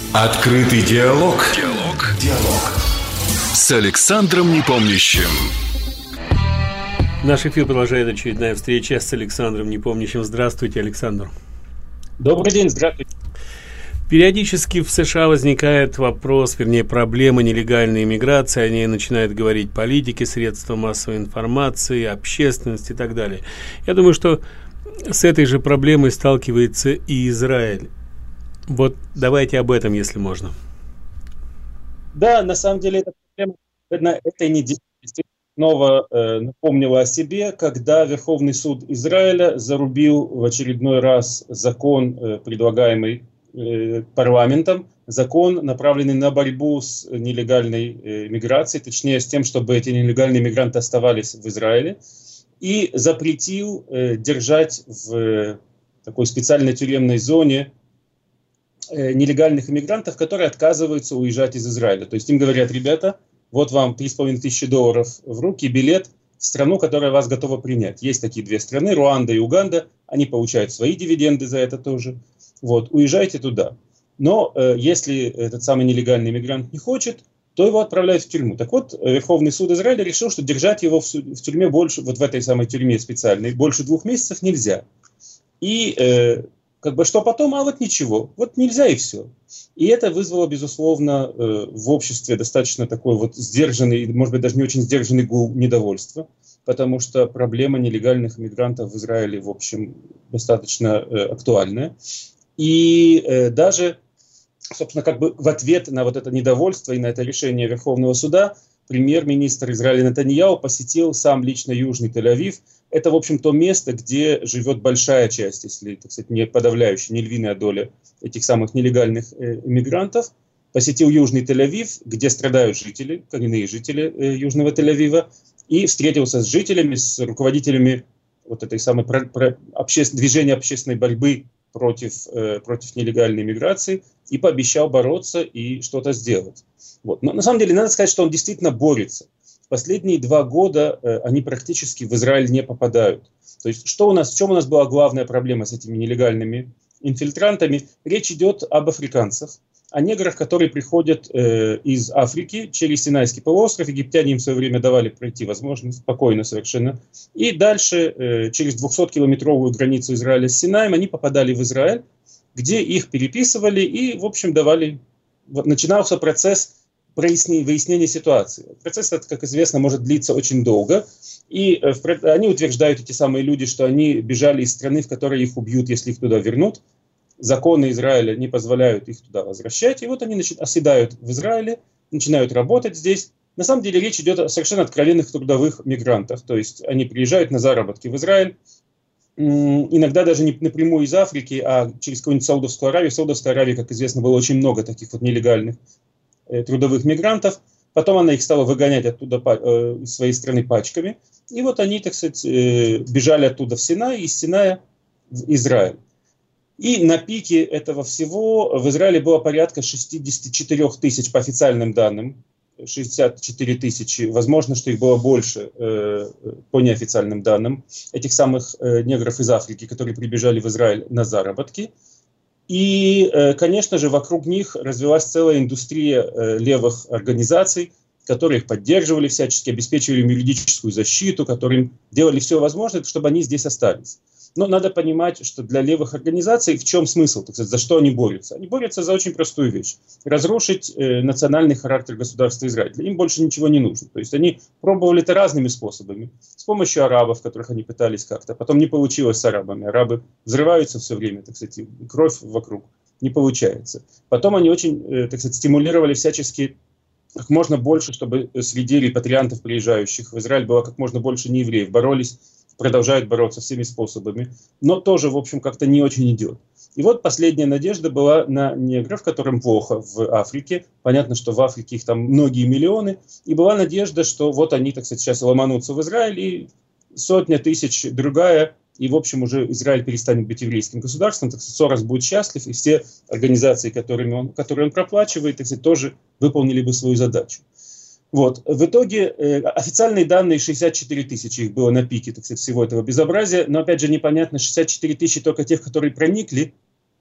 Открытый диалог. Диалог. С Александром Непомнящим. Наш эфир продолжает очередная встреча с Александром Непомнящим. Здравствуйте, Александр. Добрый день, здравствуйте. Периодически в США возникает вопрос, вернее, проблема нелегальной иммиграции. О ней начинают говорить политики, средства массовой информации, общественность и так далее. Я думаю, что с этой же проблемой сталкивается и Израиль. Вот давайте об этом, если можно. Да, на самом деле эта проблема на этой неделе снова напомнила о себе, когда Верховный суд Израиля зарубил в очередной раз закон, предлагаемый парламентом, закон, направленный на борьбу с нелегальной миграцией, точнее с тем, чтобы эти нелегальные мигранты оставались в Израиле, и запретил держать в такой специальной тюремной зоне нелегальных иммигрантов, которые отказываются уезжать из Израиля. То есть им говорят: ребята, вот вам $3500 в руки, билет в страну, которая вас готова принять. Есть такие две страны, Руанда и Уганда, они получают свои дивиденды за это тоже. Вот, уезжайте туда. Но если этот самый нелегальный иммигрант не хочет, то его отправляют в тюрьму. Так вот, Верховный суд Израиля решил, что держать его в тюрьме больше, вот в этой самой тюрьме специальной, больше 2 месяцев нельзя. И что потом, а вот ничего, вот нельзя и все. И это вызвало, безусловно, в обществе достаточно такой вот сдержанный, может быть, даже не очень сдержанный гул недовольства, потому что проблема нелегальных иммигрантов в Израиле, в общем, достаточно актуальная. И даже, собственно, в ответ на вот это недовольство и на это решение Верховного суда премьер-министр Израиля Нетаньяху посетил сам лично Южный Тель-Авив. Это, в общем, то место, где живет большая часть, если, так сказать, не подавляющая, не львиная доля этих самых нелегальных иммигрантов. Посетил Южный Тель-Авив, где страдают жители, коренные жители Южного Тель-Авива, и встретился с жителями, с руководителями вот этой самой движения общественной борьбы против нелегальной миграции, и пообещал бороться и что-то сделать. Вот. Но на самом деле надо сказать, что он действительно борется. В последние 2 года они практически в Израиль не попадают. То есть в чем у нас была главная проблема с этими нелегальными инфильтрантами? Речь идет об африканцах, о неграх, которые приходят из Африки через Синайский полуостров. Египтяне им в свое время давали пройти возможность, спокойно совершенно. И дальше через 200-километровую границу Израиля с Синаем они попадали в Израиль, где их переписывали и, в общем, начинался процесс выяснения ситуации. Процесс этот, как известно, может длиться очень долго. И они утверждают, эти самые люди, что они бежали из страны, в которой их убьют, если их туда вернут. Законы Израиля не позволяют их туда возвращать. И вот они оседают в Израиле, начинают работать здесь. На самом деле речь идет о совершенно откровенных трудовых мигрантах. То есть они приезжают на заработки в Израиль, иногда даже не напрямую из Африки, а через какую-нибудь Саудовскую Аравию. В Саудовской Аравии, как известно, было очень много таких вот нелегальных трудовых мигрантов. Потом она их стала выгонять оттуда из своей страны пачками. И вот они, так сказать, бежали оттуда в Синай, из Синая в Израиль. И на пике этого всего в Израиле было порядка 64 тысяч по официальным данным. 64 тысячи, возможно, что их было больше по неофициальным данным, этих самых негров из Африки, которые прибежали в Израиль на заработки. И, конечно же, вокруг них развилась целая индустрия левых организаций, которые их поддерживали всячески, обеспечивали им юридическую защиту, которые делали все возможное, чтобы они здесь остались. Но надо понимать, что для левых организаций в чем смысл, так сказать, за что они борются? Они борются за очень простую вещь. Разрушить национальный характер государства Израиль. Им больше ничего не нужно. То есть они пробовали это разными способами. С помощью арабов, которых они пытались как-то. Потом не получилось с арабами. Арабы взрываются все время, так сказать, кровь вокруг. Не получается. Потом они очень, так сказать, стимулировали всячески как можно больше, чтобы среди репатриантов, приезжающих в Израиль, было как можно больше неевреев. Боролись, продолжают бороться всеми способами, но тоже, в общем, как-то не очень идет. И вот последняя надежда была на негров, которым плохо в Африке. Понятно, что в Африке их там многие миллионы. И была надежда, что вот они, так сказать, сейчас ломанутся в Израиль, и 100 тысяч другая, и, в общем, уже Израиль перестанет быть еврейским государством, так сказать, Сорос будет счастлив, и все организации, которые он проплачивает, так сказать, тоже выполнили бы свою задачу. Вот. В итоге официальные данные 64 тысячи, их было на пике, так сказать, всего этого безобразия, но опять же непонятно, 64 тысячи только тех, которые проникли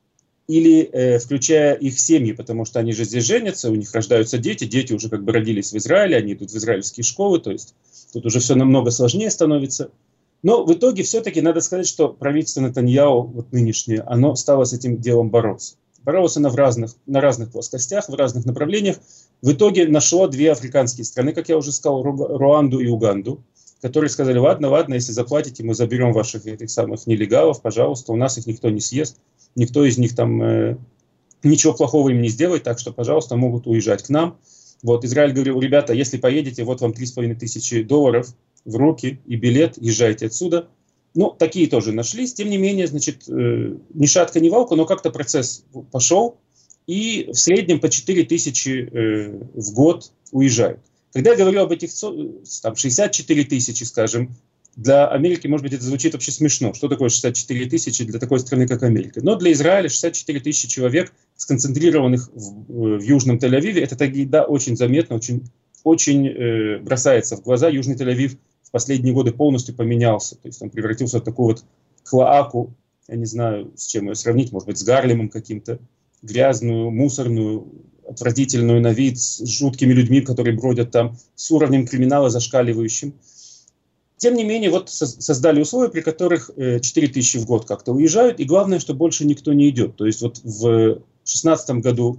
или включая их семьи, потому что они же здесь женятся, у них рождаются дети уже как бы родились в Израиле, они идут в израильские школы, то есть тут уже все намного сложнее становится. Но в итоге все-таки надо сказать, что правительство Нетаньяху, вот нынешнее, оно стало с этим делом бороться. Боролось оно на разных плоскостях, в разных направлениях. В итоге нашло две африканские страны, как я уже сказал, Руанду и Уганду, которые сказали, ладно, если заплатите, мы заберем ваших этих самых нелегалов, пожалуйста, у нас их никто не съест, никто из них там ничего плохого им не сделает, так что, пожалуйста, могут уезжать к нам. Вот, Израиль говорил, ребята, если поедете, вот вам $3500 в руки и билет, езжайте отсюда. Ну, такие тоже нашлись, тем не менее, значит, ни шатка, ни валка, но как-то процесс пошел, и в среднем по 4000 в год уезжают. Когда я говорю об этих, там, 64 тысячи, скажем, для Америки, может быть, это звучит вообще смешно. Что такое 64 тысячи для такой страны, как Америка? Но для Израиля 64 тысячи человек, сконцентрированных в Южном Тель-Авиве, это да, очень заметно, очень бросается в глаза. Южный Тель-Авив в последние годы полностью поменялся. То есть он превратился в такую вот клоаку, я не знаю, с чем ее сравнить, может быть, с Гарлемом каким-то, грязную, мусорную, отвратительную на вид, с жуткими людьми, которые бродят там, с уровнем криминала зашкаливающим. Тем не менее, вот создали условия, при которых 4 тысячи в год как-то уезжают, и главное, что больше никто не идет. То есть вот в 2016 году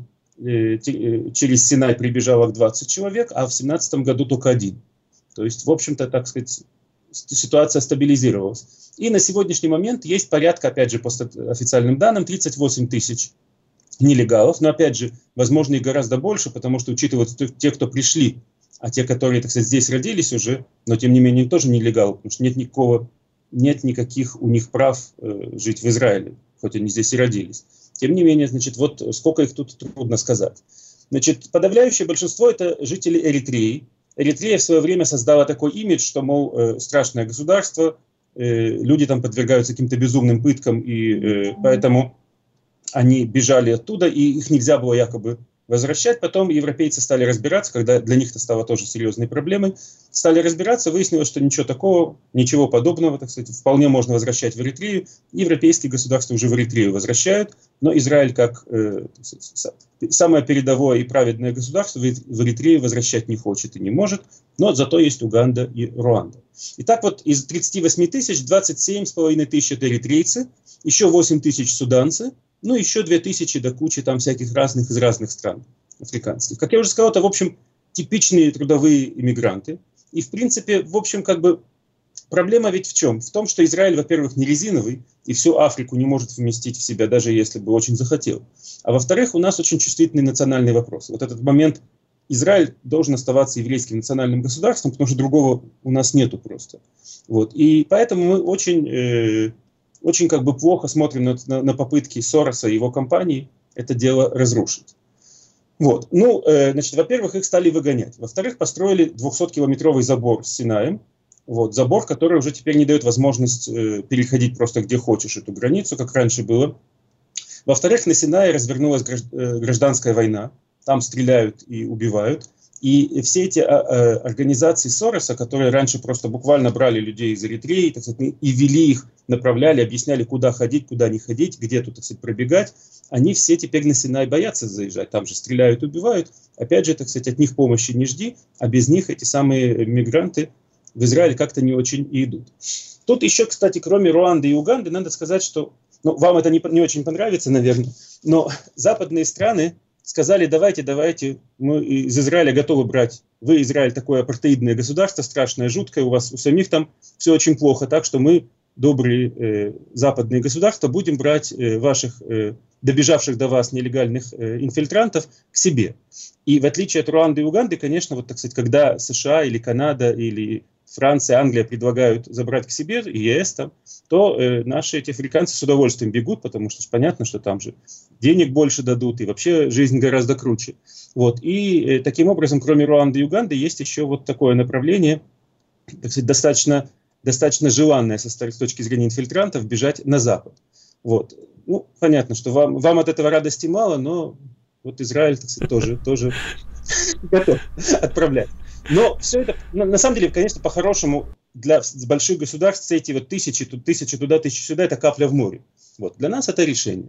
через Синай прибежало 20 человек, а в 2017 году только 1. То есть, в общем-то, так сказать, ситуация стабилизировалась. И на сегодняшний момент есть порядка, опять же, по официальным данным, 38 тысяч нелегалов. Но, опять же, возможно, и гораздо больше, потому что учитываются те, кто пришли, а те, которые, так сказать, здесь родились уже, но, тем не менее, тоже нелегалы, потому что нет никаких у них прав жить в Израиле, хоть они здесь и родились. Тем не менее, значит, вот сколько их тут трудно сказать. Значит, подавляющее большинство – это жители Эритреи. Эритрея в свое время создала такой имидж, что, мол, страшное государство, люди там подвергаются каким-то безумным пыткам, и поэтому они бежали оттуда, и их нельзя было якобы возвращать. Потом европейцы стали разбираться, когда для них это стало тоже серьезной проблемой. Стали разбираться, выяснилось, что ничего такого, ничего подобного, так сказать, вполне можно возвращать в Эритрею. Европейские государства уже в Эритрею возвращают, но Израиль, как самое передовое и праведное государство, в Эритрею возвращать не хочет и не может, но зато есть Уганда и Руанда. Итак, вот из 38 тысяч 27,5 тысяч это эритрейцы, еще 8 тысяч суданцы, ну, еще 2000 до кучи там всяких разных из разных стран африканских. Как я уже сказал, это, в общем, типичные трудовые иммигранты. И, в принципе, в общем, как бы проблема ведь в чем? В том, что Израиль, во-первых, не резиновый, и всю Африку не может вместить в себя, даже если бы очень захотел. А во-вторых, у нас очень чувствительный национальный вопрос. Вот этот момент, Израиль должен оставаться еврейским национальным государством, потому что другого у нас нету просто. Вот. И поэтому мы очень как бы плохо смотрим на попытки Сороса и его компании это дело разрушить. Вот. Ну, значит, во-первых, их стали выгонять. Во-вторых, построили 200-километровый забор с Синаем. Вот, забор, который уже теперь не дает возможность переходить просто где хочешь эту границу, как раньше было. Во-вторых, на Синае развернулась гражданская война. Там стреляют и убивают. И все эти организации Сороса, которые раньше просто буквально брали людей из Эритреи, так сказать, и вели их, направляли, объясняли, куда ходить, куда не ходить, где тут, так сказать, пробегать, они все теперь на Синай боятся заезжать. Там же стреляют, убивают. Опять же, так сказать, от них помощи не жди, а без них эти самые мигранты в Израиле как-то не очень и идут. Тут еще, кстати, кроме Руанды и Уганды, надо сказать, что, ну, вам это не очень понравится, наверное, но западные страны сказали, давайте, мы из Израиля готовы брать. Вы, Израиль, такое апартеидное государство, страшное, жуткое, у вас у самих там все очень плохо, так что мы, добрые западные государства, будем брать ваших добежавших до вас нелегальных инфильтрантов к себе. И в отличие от Руанды и Уганды, конечно, вот, так сказать, когда США или Канада или Франция, Англия предлагают забрать к себе, и ЕС там, то наши эти африканцы с удовольствием бегут, потому что понятно, что там же денег больше дадут, и вообще жизнь гораздо круче. Вот. И таким образом, кроме Руанды и Уганды, есть еще вот такое направление, так сказать, достаточно желанное с точки зрения инфильтрантов, бежать на Запад. Вот. Ну, понятно, что вам от этого радости мало, но вот Израиль, так сказать, тоже готов отправлять. Но все это, на самом деле, конечно, по-хорошему, для больших государств все эти вот тысячи туда, тысячи сюда, это капля в море. Вот. Для нас это решение.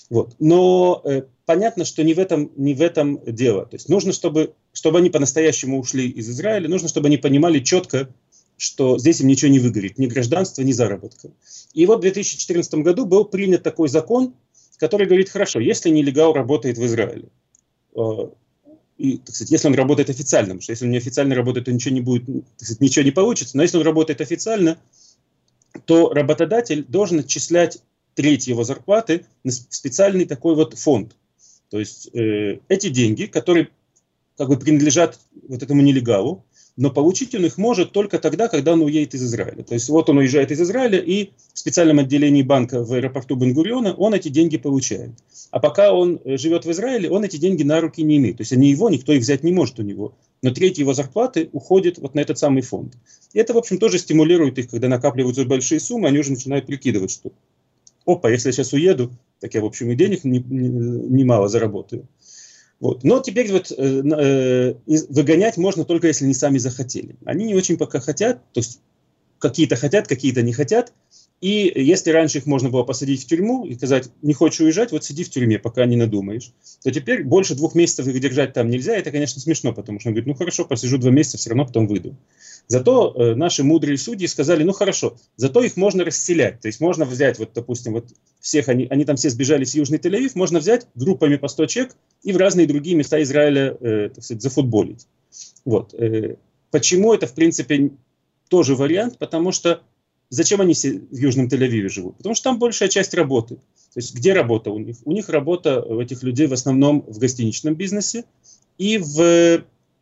Вот. Но понятно, что не в этом дело. То есть нужно, чтобы они по-настоящему ушли из Израиля, нужно, чтобы они понимали четко, что здесь им ничего не выгорит, ни гражданства, ни заработка. И вот в 2014 году был принят такой закон, который говорит, хорошо, если нелегал работает в Израиле, и, так сказать, если он работает официально, потому что если он неофициально работает, то ничего не будет, так сказать, ничего не получится, но если он работает официально, то работодатель должен отчислять треть его зарплаты в специальный такой вот фонд. То есть эти деньги, которые как бы принадлежат вот этому нелегалу, но получить он их может только тогда, когда он уедет из Израиля. То есть вот он уезжает из Израиля, и в специальном отделении банка в аэропорту Бен-Гуриона он эти деньги получает. А пока он живет в Израиле, он эти деньги на руки не имеет. То есть они его, никто их взять не может у него. Но треть его зарплаты уходит вот на этот самый фонд. И это, в общем, тоже стимулирует их, когда накапливаются большие суммы, они уже начинают прикидывать, что опа, если я сейчас уеду, так я, в общем, и денег немало заработаю. Вот. Но теперь вот выгонять можно только если они сами захотели. Они не очень пока хотят, то есть какие-то хотят, какие-то не хотят. И если раньше их можно было посадить в тюрьму и сказать, не хочешь уезжать, вот сиди в тюрьме, пока не надумаешь, то теперь больше 2 месяцев их держать там нельзя. Это, конечно, смешно, потому что он говорит, ну хорошо, посижу 2 месяца, все равно потом выйду. Зато наши мудрые судьи сказали, ну хорошо, зато их можно расселять. То есть можно взять, вот, допустим, вот всех, они там все сбежали в Южный Тель-Авив, можно взять группами по 100 человек и в разные другие места Израиля, так сказать, зафутболить. Вот. Почему это, в принципе, тоже вариант? Потому что зачем они все в Южном Тель-Авиве живут? Потому что там большая часть работы. То есть где работа у них? У них работа у этих людей в основном в гостиничном бизнесе и в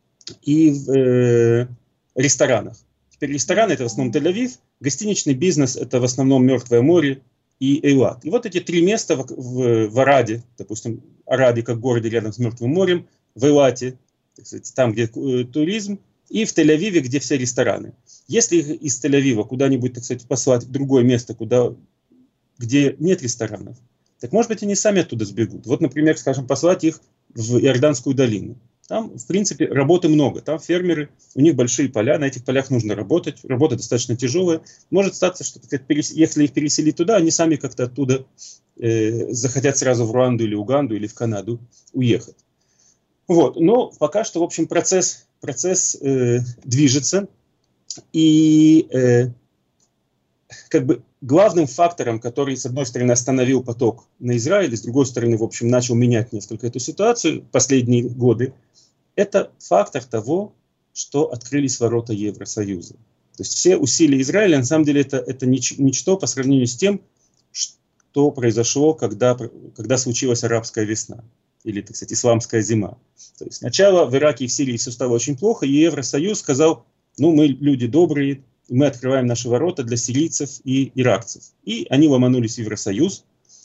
ресторанах. Теперь рестораны – это в основном Тель-Авив, гостиничный бизнес – это в основном Мертвое море и Эйлат. И вот эти 3 места в Араде, допустим, Араде как городе рядом с Мертвым морем, в Эйлате, так сказать, там, где туризм, и в Тель-Авиве, где все рестораны. Если их из Тель-Авива куда-нибудь, так сказать, послать в другое место, где нет ресторанов, так, может быть, они сами оттуда сбегут. Вот, например, скажем, послать их в Иорданскую долину. Там, в принципе, работы много. Там фермеры, у них большие поля, на этих полях нужно работать. Работа достаточно тяжелая. Может статься, что если их переселить туда, они сами как-то оттуда захотят сразу в Руанду или Уганду или в Канаду уехать. Вот. Но пока что, в общем, процесс движется. И как бы главным фактором, который, с одной стороны, остановил поток на Израиль, и с другой стороны, в общем, начал менять несколько эту ситуацию в последние годы, это фактор того, что открылись ворота Евросоюза. То есть все усилия Израиля, на самом деле, это ничто по сравнению с тем, что произошло, когда случилась арабская весна, или, так сказать, исламская зима. То есть сначала в Ираке и в Сирии все стало очень плохо, и Евросоюз сказал, ну, мы люди добрые, мы открываем наши ворота для сирийцев и иракцев. И они ломанулись в Евросоюз,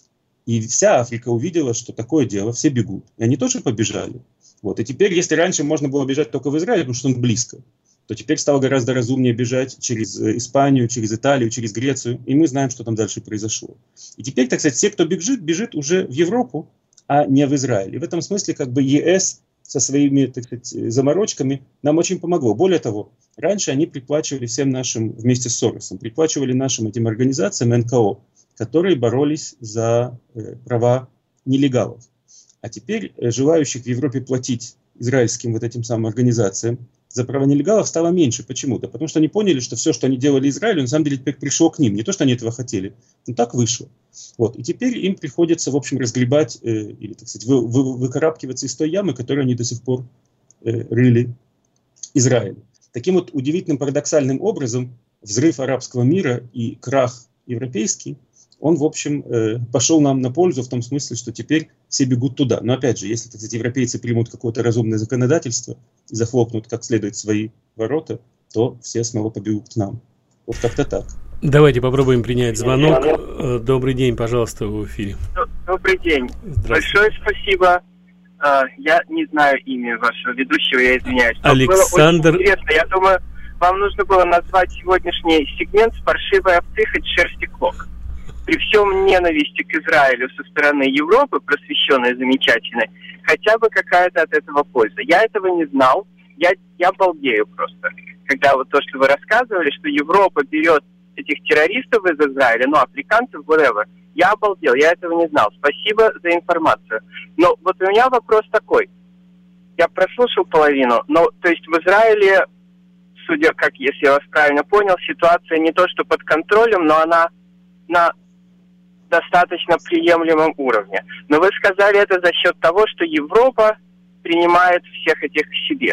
и вся Африка увидела, что такое дело, все бегут. И они тоже побежали. Вот. И теперь, если раньше можно было бежать только в Израиль, потому что он близко, то теперь стало гораздо разумнее бежать через Испанию, через Италию, через Грецию. И мы знаем, что там дальше произошло. И теперь, так сказать, все, кто бежит уже в Европу, а не в Израиль. И в этом смысле как бы ЕС со своими, так сказать, заморочками нам очень помогло. Более того, раньше они приплачивали всем нашим, вместе с Соросом, приплачивали нашим этим организациям НКО, которые боролись за права нелегалов. А теперь желающих в Европе платить израильским вот этим самым организациям за права нелегалов стало меньше почему-то. Потому что они поняли, что все, что они делали Израилю, на самом деле теперь пришло к ним. Не то, что они этого хотели, но так вышло. Вот. И теперь им приходится, в общем, разгребать или, так сказать, выкарабкиваться из той ямы, которую они до сих пор рыли Израилю. Таким вот удивительным, парадоксальным образом взрыв арабского мира и крах европейский, он, в общем, пошел нам на пользу в том смысле, что теперь все бегут туда. Но опять же, если, так сказать, европейцы примут какое-то разумное законодательство и захлопнут как следует свои ворота, то все снова побегут к нам. Вот как-то так. Давайте попробуем принять звонок. Добрый день, пожалуйста, в эфире. Добрый день. Большое спасибо. Я не знаю имя вашего ведущего, я извиняюсь. Александр. Было очень интересно. Я думаю, вам нужно было назвать сегодняшний сегмент «С паршивой овцы хоть шерсти клок». При всем ненависти к Израилю со стороны Европы, просвещенной, замечательной, хотя бы какая-то от этого польза. Я этого не знал, я балдею просто. Когда вот то, что вы рассказывали, что Европа берет этих террористов из Израиля, ну, африканцев, whatever, Я обалдел, я этого не знал. Спасибо за информацию. Но вот у меня вопрос такой. Я прослушал половину, но то есть в Израиле, судя как, если я вас правильно понял, ситуация не то что под контролем, но она на достаточно приемлемом уровне. Но вы сказали это за счет того, что Европа принимает всех этих к себе.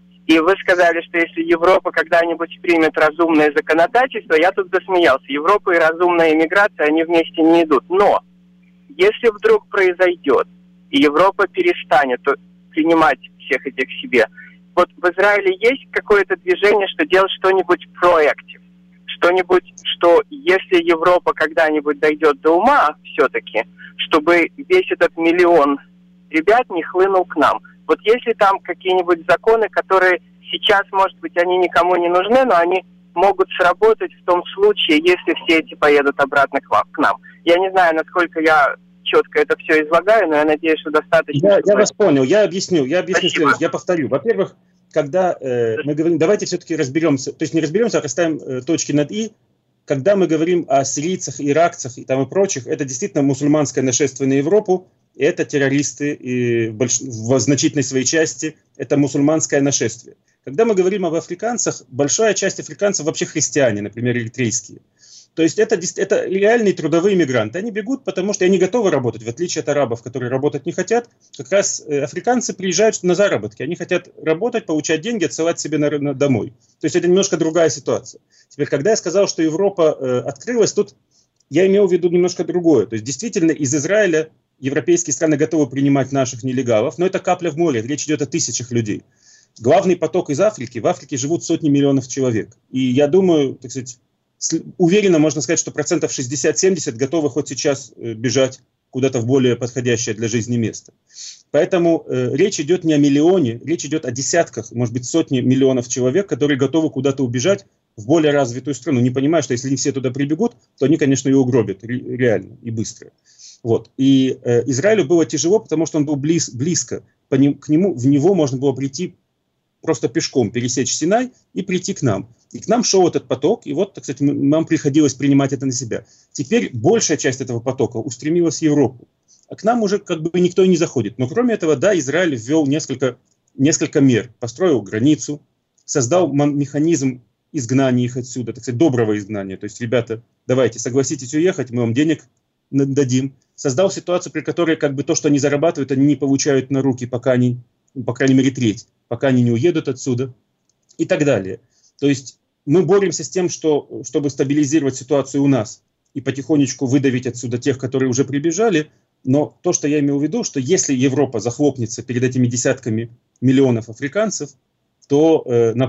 И вы сказали, что если Европа когда-нибудь примет разумное законодательство, я тут засмеялся, Европа и разумная иммиграция, они вместе не идут. Но если вдруг произойдет, и Европа перестанет принимать всех этих к себе, вот в Израиле есть какое-то движение, что делать что-нибудь проактив, что-нибудь, что если Европа когда-нибудь дойдет до ума все-таки, чтобы весь этот миллион ребят не хлынул к нам. Вот есть ли там какие-нибудь законы, которые сейчас, может быть, они никому не нужны, но они могут сработать в том случае, если все эти поедут обратно к нам. Я не знаю, насколько я четко это все излагаю, но я надеюсь, что достаточно... Я вас понял, я объясню следующее, я повторю. Во-первых, когда мы говорим, давайте все-таки разберемся, то есть не разберемся, а расставим точки над «и». Когда мы говорим о сирийцах, иракцах и там и прочих, это действительно мусульманское нашествие на Европу, и это террористы, и в значительной своей части это мусульманское нашествие. Когда мы говорим об африканцах, большая часть африканцев вообще христиане, например, эритрейские. То есть это реальные трудовые мигранты. Они бегут, потому что они готовы работать, в отличие от арабов, которые работать не хотят. Как раз африканцы приезжают на заработки. Они хотят работать, получать деньги, отсылать себе домой. То есть это немножко другая ситуация. Теперь, когда я сказал, что Европа открылась, тут я имел в виду немножко другое. То есть действительно из Израиля европейские страны готовы принимать наших нелегалов, но это капля в море. Речь идет о тысячах людей. Главный поток из Африки. В Африке живут сотни миллионов человек. И я думаю, так сказать, уверенно можно сказать, что 60-70% готовы хоть сейчас бежать куда-то в более подходящее для жизни место. Поэтому речь идет не о миллионе, речь идет о десятках, может быть, сотни миллионов человек, которые готовы куда-то убежать в более развитую страну, не понимая, что если не все туда прибегут, то они, конечно, ее угробят реально и быстро. Вот. И Израилю было тяжело, потому что он был близко. В него можно было прийти просто пешком, пересечь Синай и прийти к нам. И к нам шел этот поток, и вот, так сказать, нам приходилось принимать это на себя. Теперь большая часть этого потока устремилась в Европу, а к нам уже как бы никто и не заходит. Но кроме этого, да, Израиль ввел несколько мер, построил границу, создал механизм изгнания их отсюда, так сказать, доброго изгнания. То есть, ребята, давайте, согласитесь уехать, мы вам денег дадим. Создал ситуацию, при которой как бы то, что они зарабатывают, они не получают на руки, пока они, по крайней мере, треть, пока они не уедут отсюда и так далее. То есть мы боремся с тем, чтобы стабилизировать ситуацию у нас и потихонечку выдавить отсюда тех, которые уже прибежали. Но то, что я имел в виду, что если Европа захлопнется перед этими десятками миллионов африканцев, то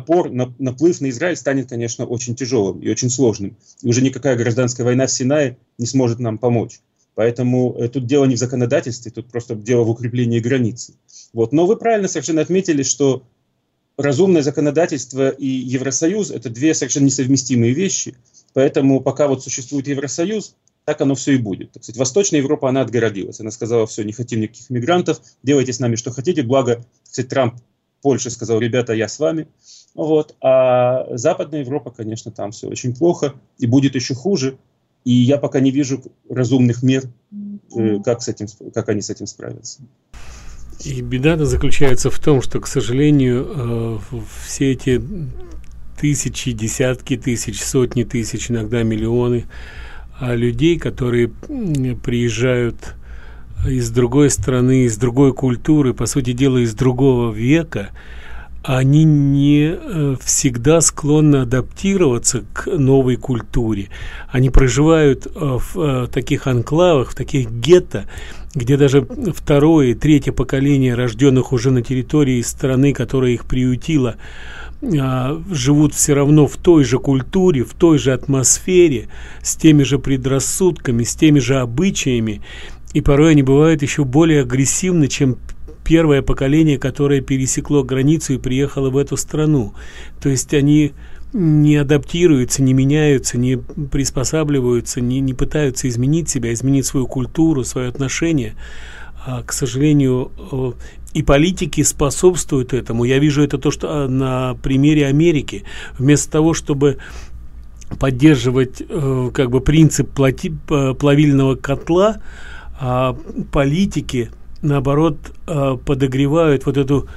наплыв на Израиль станет, конечно, очень тяжелым и очень сложным. И уже никакая гражданская война в Синае не сможет нам помочь. Поэтому тут дело не в законодательстве, тут просто дело в укреплении границы. Вот. Но вы правильно совершенно отметили, что разумное законодательство и Евросоюз – это две совершенно несовместимые вещи. Поэтому пока вот существует Евросоюз, так оно все и будет. Так сказать, Восточная Европа, она отгородилась. Она сказала, все, не хотим никаких мигрантов, делайте с нами что хотите. Благо, так сказать, Трамп Польше сказал, ребята, я с вами. Вот. А Западная Европа, конечно, там все очень плохо и будет еще хуже. И я пока не вижу разумных мер, как они с этим справятся. И беда-то заключается в том, что, к сожалению, все эти тысячи, десятки тысяч, сотни тысяч, иногда миллионы людей, которые приезжают из другой страны, из другой культуры, по сути дела, из другого века, они не всегда склонны адаптироваться к новой культуре. Они проживают в таких анклавах, в таких гетто, где даже второе и третье поколение рожденных уже на территории страны, которая их приютила, живут все равно в той же культуре, в той же атмосфере, с теми же предрассудками, с теми же обычаями. И порой они бывают еще более агрессивны, чем первое поколение, которое пересекло границу и приехало в эту страну. То есть они не адаптируются, не меняются, не приспосабливаются, не пытаются изменить себя, изменить свою культуру, свое отношение. К сожалению, и политики способствуют этому. Я вижу это на примере Америки. Вместо того, чтобы поддерживать как бы принцип плавильного котла, а политики, наоборот, подогревают вот эту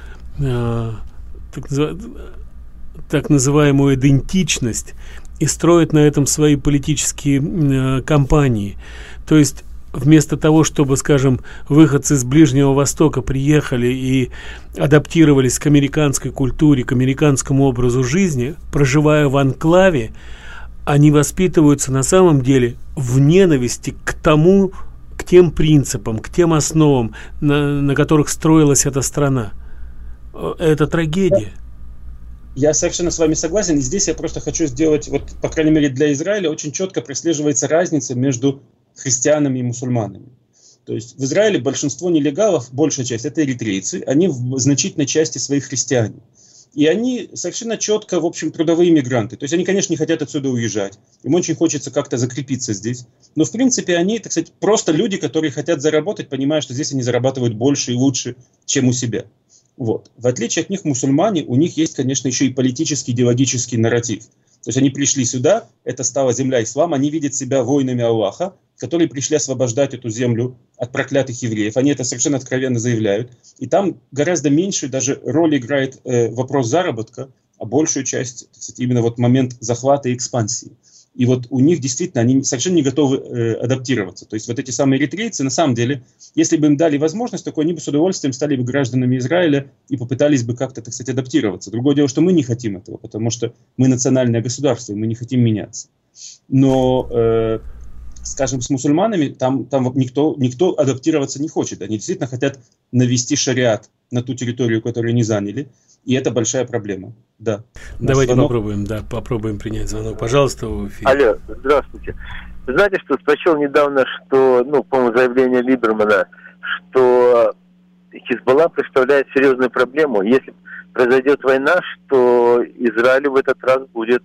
так называемую идентичность и строят на этом свои политические кампании. То есть вместо того, чтобы, скажем, выходцы с Ближнего Востока приехали и адаптировались к американской культуре, к американскому образу жизни, проживая в анклаве, они воспитываются на самом деле в ненависти к тем принципам, к тем основам, на которых строилась эта страна. Это трагедия. Я совершенно с вами согласен. И здесь я просто хочу сделать, вот, по крайней мере, для Израиля очень четко прослеживается разница между христианами и мусульманами. То есть в Израиле большинство нелегалов, большая часть, это эритрейцы, они в значительной части свои христиане. И они совершенно четко, в общем, трудовые мигранты. То есть они, конечно, не хотят отсюда уезжать. Им очень хочется как-то закрепиться здесь. Но, в принципе, они, так сказать, просто люди, которые хотят заработать, понимая, что здесь они зарабатывают больше и лучше, чем у себя. Вот. В отличие от них, мусульмане, у них есть, конечно, еще и политический, идеологический нарратив. То есть они пришли сюда, это стала земля ислама, они видят себя воинами Аллаха, которые пришли освобождать эту землю от проклятых евреев. Они это совершенно откровенно заявляют. И там гораздо меньше даже роль играет вопрос заработка, а большую часть, кстати, именно вот момент захвата и экспансии. И вот у них действительно, они совершенно не готовы адаптироваться. То есть вот эти самые эритрейцы, на самом деле, если бы им дали возможность такой, они бы с удовольствием стали бы гражданами Израиля и попытались бы как-то, так сказать, адаптироваться. Другое дело, что мы не хотим этого, потому что мы национальное государство, и мы не хотим меняться. Но, скажем, с мусульманами там никто адаптироваться не хочет. Они действительно хотят навести шариат на ту территорию, которую они заняли. И это большая проблема. Да. Давайте попробуем принять звонок. Пожалуйста, в эфире. Алло, здравствуйте. Знаете, что прочел недавно, что, по-моему, заявление Либермана, что Хизбалла представляет серьезную проблему. Если произойдет война, что Израилю в этот раз будет,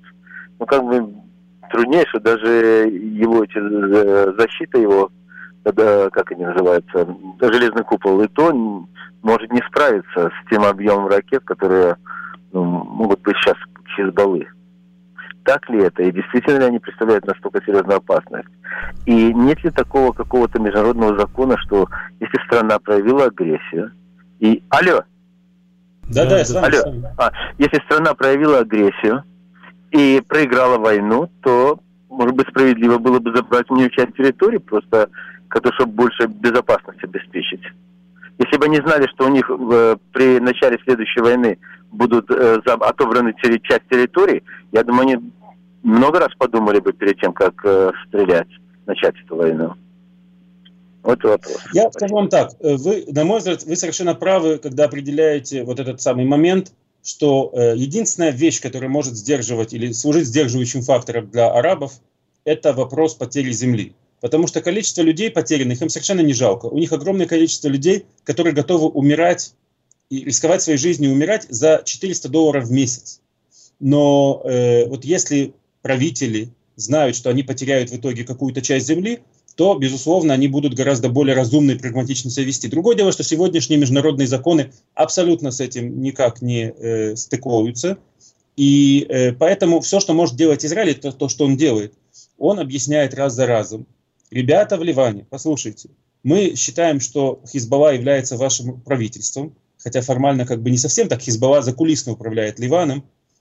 труднее, что даже его защита его, как они называются, железный купол, и то может не справиться с тем объемом ракет, которые могут быть сейчас Хизбаллы. Так ли это? И действительно ли они представляют настолько серьезную опасность? И нет ли такого какого-то международного закона, что если страна проявила агрессию... Алло! Да, я с вами. Алло. Если страна проявила агрессию и проиграла войну, то, может быть, справедливо было бы забрать у нее часть территории, просто чтобы больше безопасности обеспечить. Если бы они знали, что у них при начале следующей войны будут отобраны часть территории, я думаю, они много раз подумали бы перед тем, как стрелять, начать эту войну. Вот вопрос. Я скажу вам так. Вы, на мой взгляд, вы совершенно правы, когда определяете вот этот самый момент, что единственная вещь, которая может сдерживать или служить сдерживающим фактором для арабов, это вопрос потери земли. Потому что количество людей потерянных им совершенно не жалко. У них огромное количество людей, которые готовы умирать и рисковать своей жизнью и умирать за $400 в месяц. Но вот если правители знают, что они потеряют в итоге какую-то часть земли, то, безусловно, они будут гораздо более разумно и прагматично себя вести. Другое дело, что сегодняшние международные законы абсолютно с этим никак не стыковываются. И поэтому все, что может делать Израиль, это то, что он делает. Он объясняет раз за разом. Ребята в Ливане, послушайте, мы считаем, что Хизбалла является вашим правительством, хотя формально не совсем так, Хизбалла закулисно управляет Ливаном,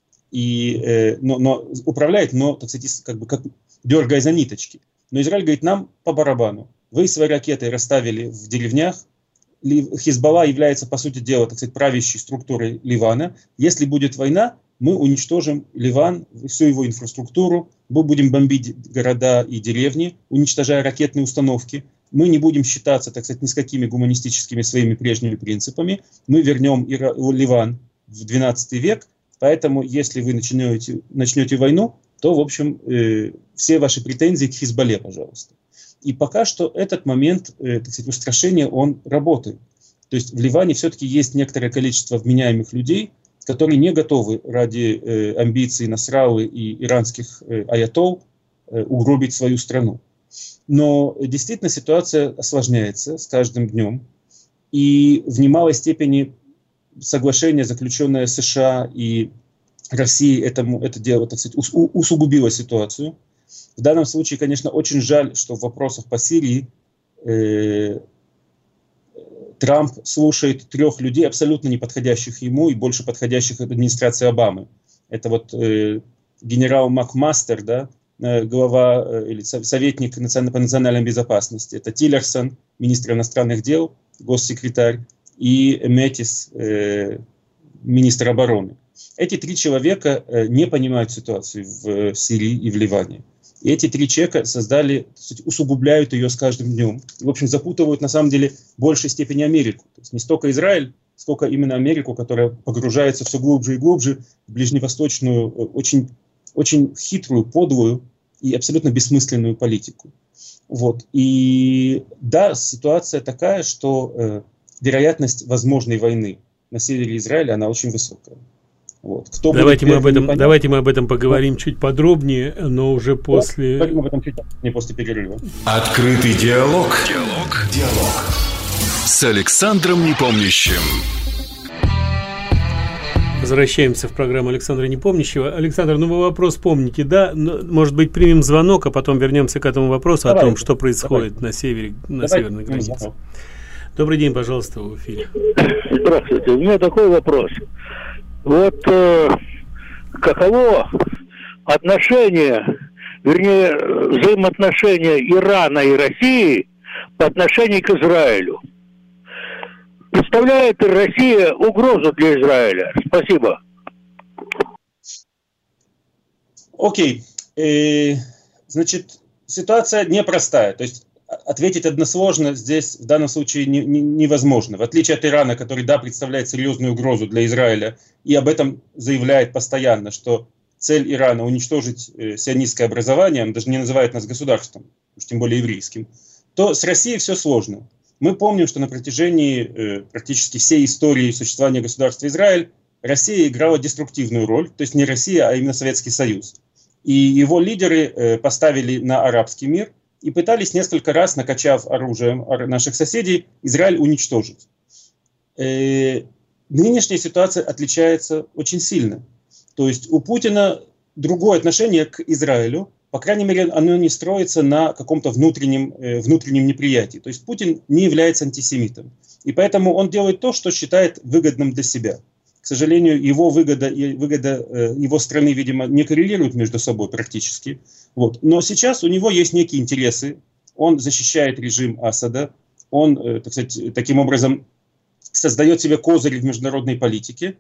но управляет, так сказать, как дергая за ниточки. Но Израиль говорит, нам по барабану. Вы свои ракеты расставили в деревнях, Хизбалла является, по сути дела, так сказать, правящей структурой Ливана. Если будет война, мы уничтожим Ливан, всю его инфраструктуру, мы будем бомбить города и деревни, уничтожая ракетные установки. Мы не будем считаться, так сказать, ни с какими гуманистическими своими прежними принципами. Мы вернем Ливан в XII век. Поэтому, если вы начнете войну, то, в общем, все ваши претензии к Хизбалле, пожалуйста. И пока что этот момент, так сказать, устрашения, он работает. То есть в Ливане все-таки есть некоторое количество вменяемых людей, которые не готовы ради амбиций Насраллы и иранских аятол угробить свою страну. Но действительно ситуация осложняется с каждым днем. И в немалой степени соглашение, заключенное США и России это дело, так сказать, усугубило ситуацию. В данном случае, конечно, очень жаль, что в вопросах по Сирии Трамп слушает 3 людей, абсолютно не подходящих ему и больше подходящих администрации Обамы. Это вот генерал Макмастер, да, глава или советник по национальной безопасности. Это Тиллерсон, министр иностранных дел, госсекретарь, и Метис, министр обороны. Эти 3 человека не понимают ситуацию в Сирии и в Ливане. И эти 3 человека усугубляют ее с каждым днем. И, в общем, запутывают, на самом деле, в большей степени Америку. То есть не столько Израиль, сколько именно Америку, которая погружается все глубже и глубже в ближневосточную, очень, очень хитрую, подлую и абсолютно бессмысленную политику. Вот. И да, ситуация такая, что вероятность возможной войны на севере Израиля, она очень высокая. Вот. Давайте мы об этом поговорим чуть подробнее, но уже после... Поговорим об этом чуть подробнее после перерыва. Открытый диалог. Диалог. С Александром Непомнящим. Возвращаемся в программу Александра Непомнящего. Александр, ну вы вопрос помните, да? Может быть, примем звонок, а потом вернемся к этому вопросу о том, что происходит на севере, на северной границе. Добрый день, пожалуйста, в эфире. Здравствуйте. У меня такой вопрос. Вот каково отношение, вернее, взаимоотношения Ирана и России по отношению к Израилю? Представляет ли Россия угрозу для Израиля? Спасибо. Окей. Значит, ситуация непростая. То есть ответить односложно здесь в данном случае невозможно. В отличие от Ирана, который, да, представляет серьезную угрозу для Израиля и об этом заявляет постоянно, что цель Ирана уничтожить сионистское образование, он даже не называет нас государством, уж тем более еврейским, то с Россией все сложно. Мы помним, что на протяжении практически всей истории существования государства Израиль Россия играла деструктивную роль, то есть не Россия, а именно Советский Союз. И его лидеры поставили на арабский мир и пытались несколько раз, накачав оружием наших соседей, Израиль уничтожить. Нынешняя ситуация отличается очень сильно. То есть у Путина другое отношение к Израилю, по крайней мере, оно не строится на каком-то внутреннем неприятии. То есть Путин не является антисемитом. И поэтому он делает то, что считает выгодным для себя. К сожалению, его выгода и выгода его страны, видимо, не коррелируют между собой практически. Вот. Но сейчас у него есть некие интересы. Он защищает режим Асада. Он, так сказать, таким образом создает себе козырь в международной политике.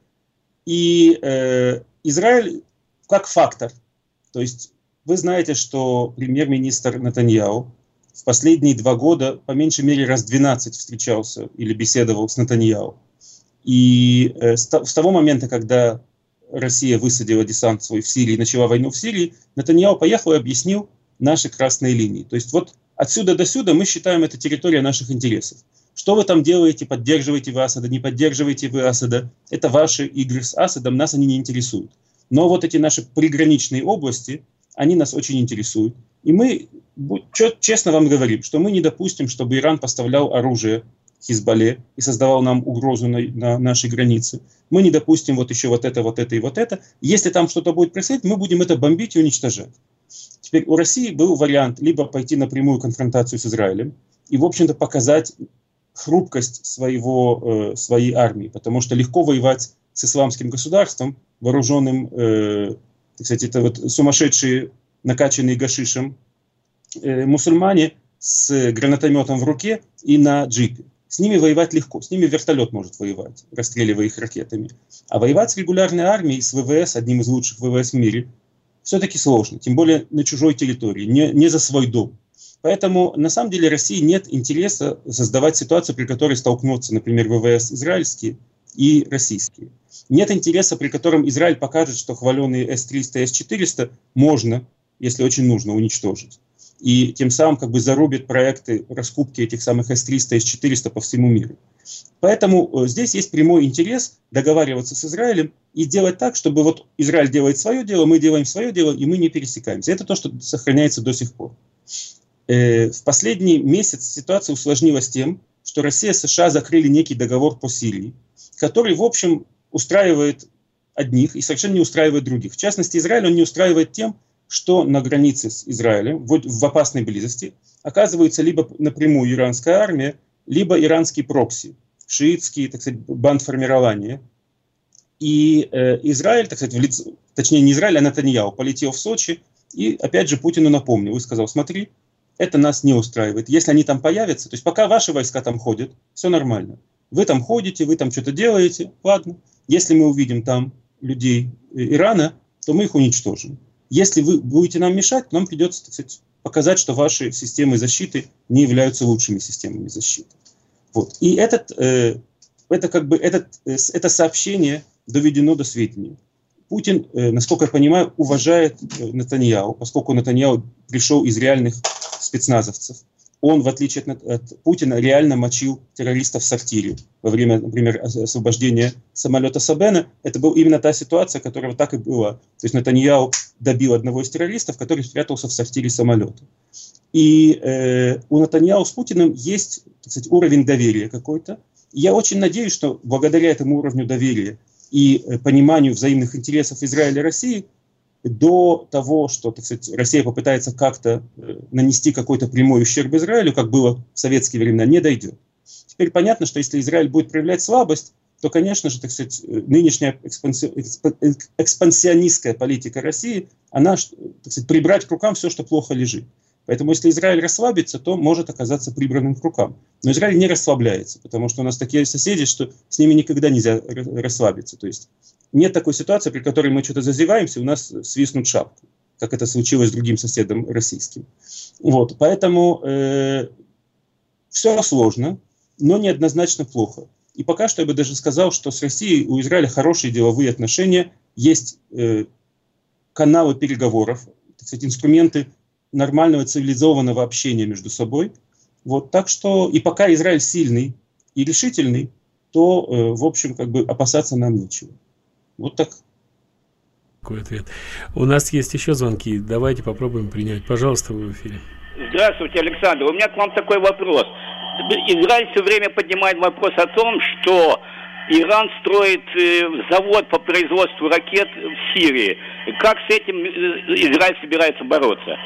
И Израиль как фактор. То есть вы знаете, что премьер-министр Нетаньяху в последние 2 года по меньшей мере раз 12 встречался или беседовал с Нетаньяху. И с того момента, когда Россия высадила десант свой в Сирии и начала войну в Сирии, Нетаньяху поехал и объяснил наши красные линии. То есть вот отсюда до сюда мы считаем это территория наших интересов. Что вы там делаете, поддерживаете вы Асада, не поддерживаете вы Асада, это ваши игры с Асадом, нас они не интересуют. Но вот эти наши приграничные области, они нас очень интересуют. И мы честно вам говорим, что мы не допустим, чтобы Иран поставлял оружие Хизбалле и создавал нам угрозу на нашей границе. Мы не допустим вот еще вот это и вот это. Если там что-то будет происходить, мы будем это бомбить и уничтожать. Теперь у России был вариант либо пойти на прямую конфронтацию с Израилем и, в общем-то, показать хрупкость своей армии, потому что легко воевать с исламским государством, вооруженным, кстати, это вот сумасшедшие, накачанные гашишем мусульмане с гранатометом в руке и на джипе. С ними воевать легко, с ними вертолет может воевать, расстреливая их ракетами. А воевать с регулярной армией, с ВВС, одним из лучших ВВС в мире, все-таки сложно, тем более на чужой территории, не за свой дом. Поэтому, на самом деле, России нет интереса создавать ситуацию, при которой столкнутся, например, ВВС израильские и российские. Нет интереса, при котором Израиль покажет, что хваленые С-300 и С-400 можно, если очень нужно, уничтожить. И тем самым как бы зарубит проекты раскупки этих самых С-300 и С-400 по всему миру. Поэтому здесь есть прямой интерес договариваться с Израилем и делать так, чтобы вот Израиль делает свое дело, мы делаем свое дело, и мы не пересекаемся. Это то, что сохраняется до сих пор. В последний месяц ситуация усложнилась тем, что Россия и США закрыли некий договор по Сирии, который, в общем, устраивает одних и совершенно не устраивает других. В частности, Израиль он не устраивает тем, что на границе с Израилем, в опасной близости, оказывается либо напрямую иранская армия, либо иранские прокси, шиитские, так сказать, бандформирования. И Израиль, так сказать, точнее не Израиль, а Нетаньяху полетел в Сочи и опять же Путину напомнил и сказал: смотри, это нас не устраивает. Если они там появятся, то есть пока ваши войска там ходят, все нормально. Вы там ходите, вы там что-то делаете, ладно. Если мы увидим там людей Ирана, то мы их уничтожим. Если вы будете нам мешать, нам придется, так сказать, показать, что ваши системы защиты не являются лучшими системами защиты. Вот. И это сообщение доведено до сведения. Путин, насколько я понимаю, уважает Нетаньяху, поскольку Нетаньяху пришел из реальных спецназовцев. Он, в отличие от Путина, реально мочил террористов в сортире во время, например, освобождения самолета Сабена. Это была именно та ситуация, которая так и была. То есть Нетаньяху добил одного из террористов, который спрятался в сортире самолета. И у Нетаньяху с Путиным есть, так сказать, уровень доверия какой-то. Я очень надеюсь, что благодаря этому уровню доверия и пониманию взаимных интересов Израиля и России до того, что, так сказать, Россия попытается как-то нанести какой-то прямой ущерб Израилю, как было в советские времена, не дойдет. Теперь понятно, что если Израиль будет проявлять слабость, то, конечно же, так сказать, нынешняя экспансионистская политика России, она, так сказать, прибрать к рукам все, что плохо лежит. Поэтому если Израиль расслабится, то может оказаться прибранным к рукам. Но Израиль не расслабляется, потому что у нас такие соседи, что с ними никогда нельзя расслабиться. То есть нет такой ситуации, при которой мы что-то зазеваемся, у нас свистнут шапку, как это случилось с другим соседом российским. Вот, поэтому все сложно, но неоднозначно плохо. И пока что я бы даже сказал, что с Россией у Израиля хорошие деловые отношения, есть каналы переговоров, так сказать, инструменты нормального цивилизованного общения между собой. Вот, так что и пока Израиль сильный и решительный, то, в общем, как бы опасаться нам нечего. Вот так. Такой ответ. У нас есть еще звонки. Давайте попробуем принять. Пожалуйста, вы в эфире. Здравствуйте, Александр. У меня к вам такой вопрос. Израиль все время поднимает вопрос о том, что Иран строит завод по производству ракет в Сирии. Как с этим Израиль собирается бороться?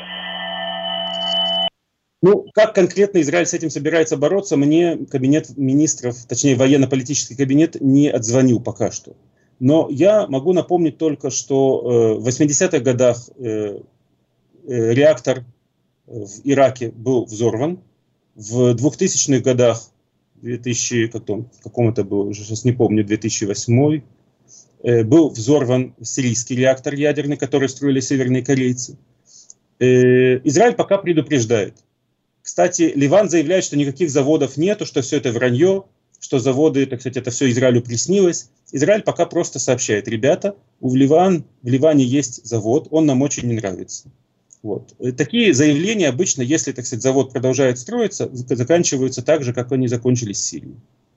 Ну, как конкретно Израиль с этим собирается бороться, мне кабинет министров, точнее военно-политический кабинет, не отзвонил пока что. Но я могу напомнить только, что в 80-х годах реактор в Ираке был взорван. В 2000-х годах, каком это было, уже сейчас не помню, 2008, был взорван сирийский реактор ядерный, который строили северные корейцы. Израиль пока предупреждает. Кстати, Ливан заявляет, что никаких заводов нету, что все это вранье, что заводы, так сказать, это все Израилю приснилось. Израиль пока просто сообщает: ребята, в Ливане есть завод, он нам очень не нравится. Вот. Такие заявления обычно, если, так сказать, завод продолжает строиться, заканчиваются так же, как они закончились в Сирии.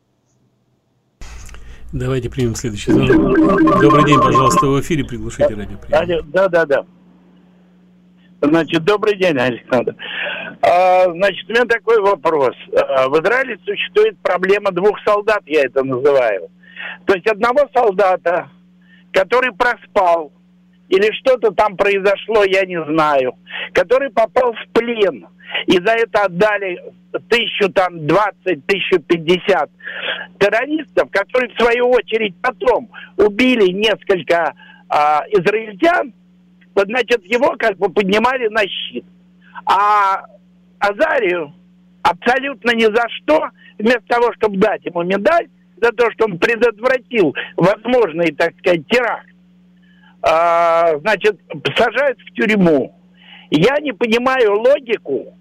Давайте примем следующий звонок. Добрый день, пожалуйста, в эфире, приглушите радиоприемник. Да. Значит, добрый день, Александр. Значит, у меня такой вопрос. В Израиле существует проблема двух солдат, я это называю. То есть одного солдата, который проспал, или что-то там произошло, я не знаю, который попал в плен, и за это отдали 1020-1050 террористов, которые, в свою очередь, потом убили несколько израильтян, вот, значит, его как бы поднимали на щит. А Азарию абсолютно ни за что, вместо того, чтобы дать ему медаль, за то, что он предотвратил возможный, так сказать, теракт, значит, сажают в тюрьму. Я не понимаю логику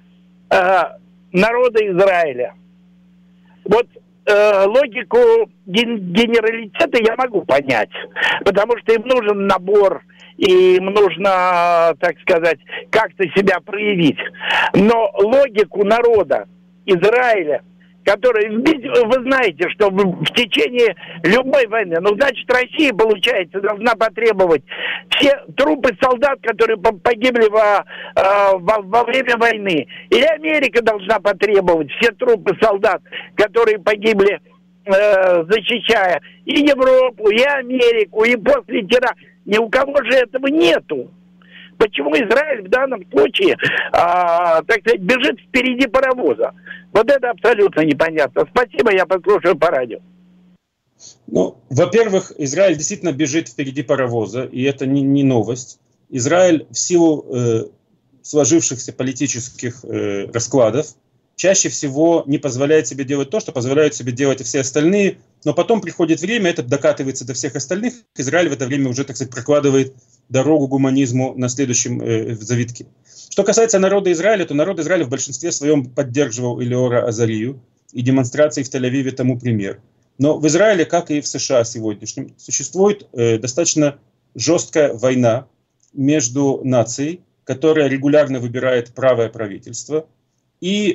народа Израиля. Вот логику генералитета я могу понять, потому что им нужен набор, и им нужно, так сказать, как-то себя проявить. Но логику народа Израиля, который, вы знаете, что в течение любой войны, ну, значит, Россия, получается, должна потребовать все трупы солдат, которые погибли во время войны. Или Америка должна потребовать все трупы солдат, которые погибли защищая и Европу, и Америку, и после теракта. Ни у кого же этого нету. Почему Израиль в данном случае, так сказать, бежит впереди паровоза? Вот это абсолютно непонятно. Спасибо, я послушаю по радио. Ну, во-первых, Израиль действительно бежит впереди паровоза, и это не новость. Израиль в силу сложившихся политических раскладов чаще всего не позволяет себе делать то, что позволяют себе делать и все остальные, но потом приходит время, это докатывается до всех остальных, Израиль в это время уже, так сказать, прокладывает дорогу гуманизму на следующем завитке. Что касается народа Израиля, то народ Израиля в большинстве своем поддерживал Элиора Азарию, и демонстрации в Тель-Авиве тому пример. Но в Израиле, как и в США сегодняшнем, существует достаточно жесткая война между нацией, которая регулярно выбирает правое правительство, и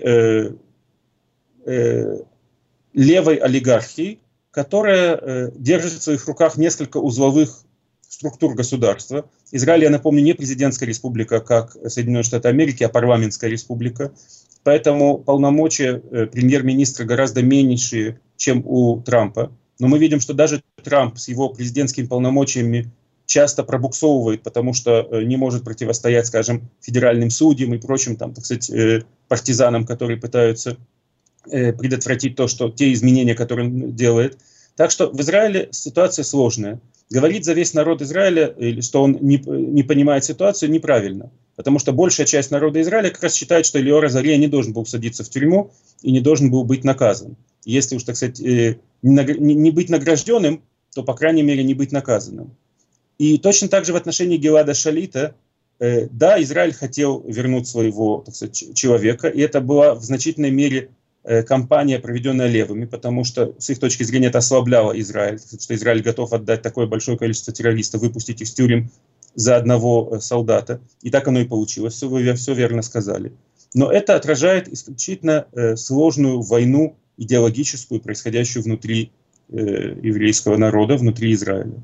левой олигархией, которая держит в своих руках несколько узловых структур государства. Израиль, я напомню, не президентская республика, как Соединенные Штаты Америки, а парламентская республика. Поэтому полномочия премьер-министра гораздо меньшие, чем у Трампа. Но мы видим, что даже Трамп с его президентскими полномочиями часто пробуксовывает, потому что не может противостоять, скажем, федеральным судьям и прочим, там, так сказать, партизанам, которые пытаются предотвратить те изменения, которые он делает. Так что в Израиле ситуация сложная. Говорить за весь народ Израиля, что он не понимает ситуацию, неправильно. Потому что большая часть народа Израиля как раз считает, что Элиор Азария не должен был садиться в тюрьму и не должен был быть наказан. Если уж, так сказать, не быть награжденным, то, по крайней мере, не быть наказанным. И точно так же в отношении Гилада Шалита, да, Израиль хотел вернуть своего, так сказать, человека, и это была в значительной мере кампания, проведенная левыми, потому что с их точки зрения это ослабляло Израиль, что Израиль готов отдать такое большое количество террористов, выпустить их из тюрем за одного солдата. И так оно и получилось, все верно сказали. Но это отражает исключительно сложную войну идеологическую, происходящую внутри еврейского народа, внутри Израиля.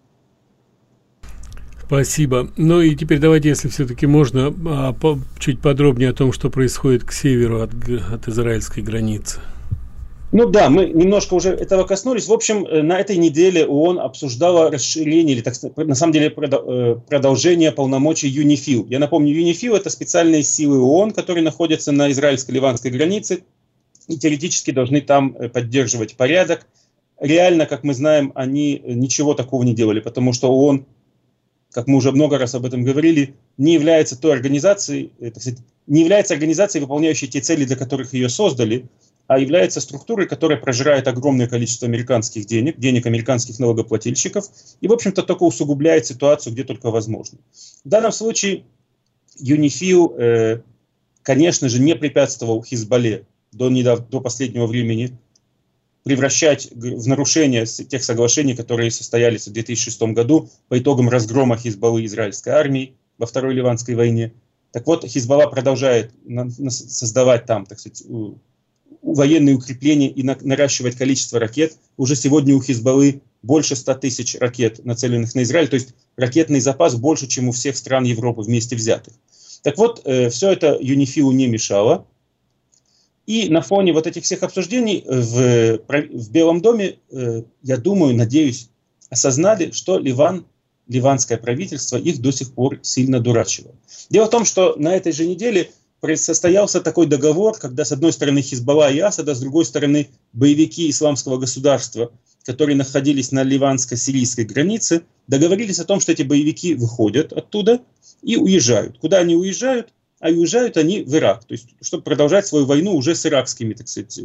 Спасибо. Ну и теперь давайте, если все-таки можно, чуть подробнее о том, что происходит к северу от израильской границы. Ну да, мы немножко уже этого коснулись. В общем, на этой неделе ООН обсуждала расширение, или так, на самом деле продолжение полномочий ЮНИФИЛ. Я напомню, ЮНИФИЛ — это специальные силы ООН, которые находятся на израильско-ливанской границе и теоретически должны там поддерживать порядок. Реально, как мы знаем, они ничего такого не делали, потому что ООН, как мы уже много раз об этом говорили, не является той организацией, не является организацией, выполняющей те цели, для которых ее создали, а является структурой, которая прожирает огромное количество американских денег американских налогоплательщиков, и, в общем-то, только усугубляет ситуацию, где только возможно. В данном случае ЮНИФИЛ, конечно же, не препятствовал Хизбалле до последнего времени превращать в нарушение тех соглашений, которые состоялись в 2006 году по итогам разгрома Хизбаллы израильской армии во Второй Ливанской войне. Так вот, Хизбалла продолжает создавать там, так сказать, военные укрепления и наращивать количество ракет. Уже сегодня у Хизбаллы больше 100 тысяч ракет, нацеленных на Израиль, то есть ракетный запас больше, чем у всех стран Европы вместе взятых. Так вот, все это ЮНИФИЛу не мешало. И на фоне вот этих всех обсуждений в Белом доме, я думаю, надеюсь, осознали, что ливанское правительство их до сих пор сильно дурачило. Дело в том, что на этой же неделе состоялся такой договор, когда с одной стороны Хизбалла и Асад, а с другой стороны боевики исламского государства, которые находились на ливанско-сирийской границе, договорились о том, что эти боевики выходят оттуда и уезжают. Куда они уезжают? А уезжают они в Ирак, то есть, чтобы продолжать свою войну уже с иракскими, так сказать,